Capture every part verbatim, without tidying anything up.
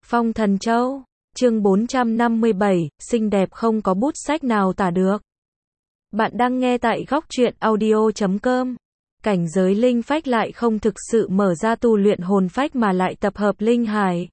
Phong Thần Châu, chương bốn trăm năm mươi bảy, xinh đẹp không có bút sách nào tả được. Bạn đang nghe tại góc truyện audio chấm com. Cảnh giới linh phách lại không thực sự mở ra tu luyện hồn phách mà lại tập hợp linh hải,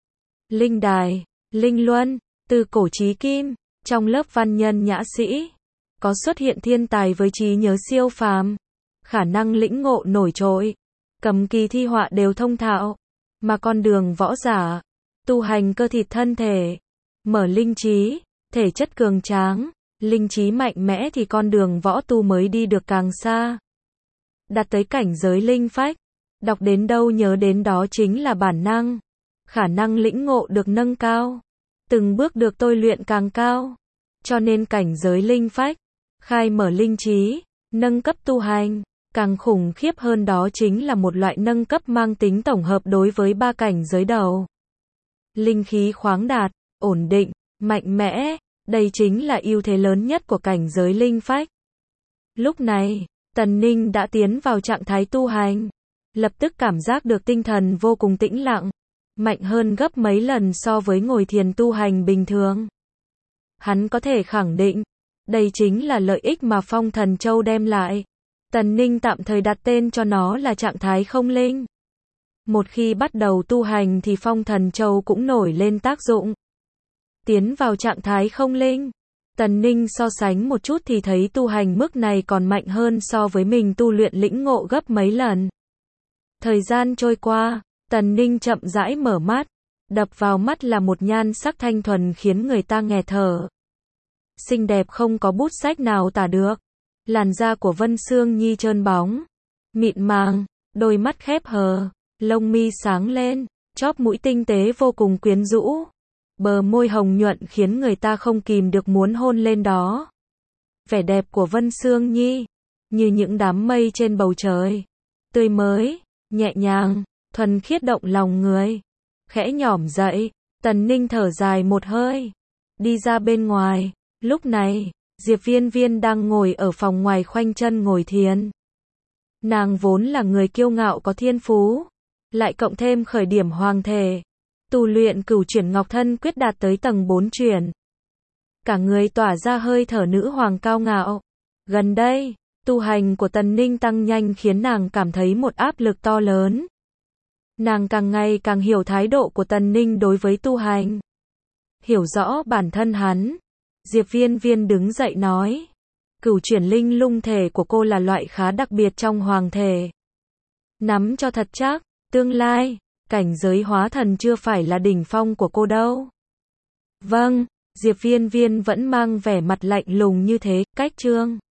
linh đài, linh luân, từ cổ chí kim. Trong lớp văn nhân nhã sĩ, có xuất hiện thiên tài với trí nhớ siêu phàm, khả năng lĩnh ngộ nổi trội, cầm kỳ thi họa đều thông thạo. Mà con đường võ giả, tu hành cơ thịt thân thể, mở linh trí, thể chất cường tráng, linh trí mạnh mẽ thì con đường võ tu mới đi được càng xa. Đạt tới cảnh giới linh phách, đọc đến đâu nhớ đến đó chính là bản năng, khả năng lĩnh ngộ được nâng cao, từng bước được tôi luyện càng cao. Cho nên cảnh giới linh phách, khai mở linh trí, nâng cấp tu hành, càng khủng khiếp hơn đó chính là một loại nâng cấp mang tính tổng hợp đối với ba cảnh giới đầu. Linh khí khoáng đạt, ổn định, mạnh mẽ, đây chính là ưu thế lớn nhất của cảnh giới linh phách. Lúc này, Tần Ninh đã tiến vào trạng thái tu hành, lập tức cảm giác được tinh thần vô cùng tĩnh lặng, mạnh hơn gấp mấy lần so với ngồi thiền tu hành bình thường. Hắn có thể khẳng định, đây chính là lợi ích mà Phong Thần Châu đem lại. Tần Ninh tạm thời đặt tên cho nó là trạng thái không linh. Một khi bắt đầu tu hành thì Phong Thần Châu cũng nổi lên tác dụng. Tiến vào trạng thái không linh, Tần Ninh so sánh một chút thì thấy tu hành mức này còn mạnh hơn so với mình tu luyện lĩnh ngộ gấp mấy lần. Thời gian trôi qua, Tần Ninh chậm rãi mở mắt, đập vào mắt là một nhan sắc thanh thuần khiến người ta nghẹt thở. Xinh đẹp không có bút sách nào tả được. Làn da của Vân Sương Nhi trơn bóng, mịn màng, đôi mắt khép hờ, lông mi sáng lên, chóp mũi tinh tế vô cùng quyến rũ, bờ môi hồng nhuận khiến người ta không kìm được muốn hôn lên đó. Vẻ đẹp của Vân Sương Nhi, như những đám mây trên bầu trời, tươi mới, nhẹ nhàng, thuần khiết động lòng người. Khẽ nhỏm dậy, Tần Ninh thở dài một hơi, đi ra bên ngoài. Lúc này, Diệp Viên Viên đang ngồi ở phòng ngoài khoanh chân ngồi thiền. Nàng vốn là người kiêu ngạo có thiên phú, lại cộng thêm khởi điểm hoàng thể, tu luyện cửu chuyển ngọc thân quyết đạt tới tầng bốn chuyển. Cả người tỏa ra hơi thở nữ hoàng cao ngạo. Gần đây, tu hành của Tần Ninh tăng nhanh khiến nàng cảm thấy một áp lực to lớn. Nàng càng ngày càng hiểu thái độ của Tần Ninh đối với tu hành, hiểu rõ bản thân hắn. Diệp Viên Viên đứng dậy nói, cửu chuyển linh lung thể của cô là loại khá đặc biệt trong hoàng thể. Nắm cho thật chắc, tương lai, cảnh giới hóa thần chưa phải là đỉnh phong của cô đâu. Vâng, Diệp Viên Viên vẫn mang vẻ mặt lạnh lùng như thế, cách chương.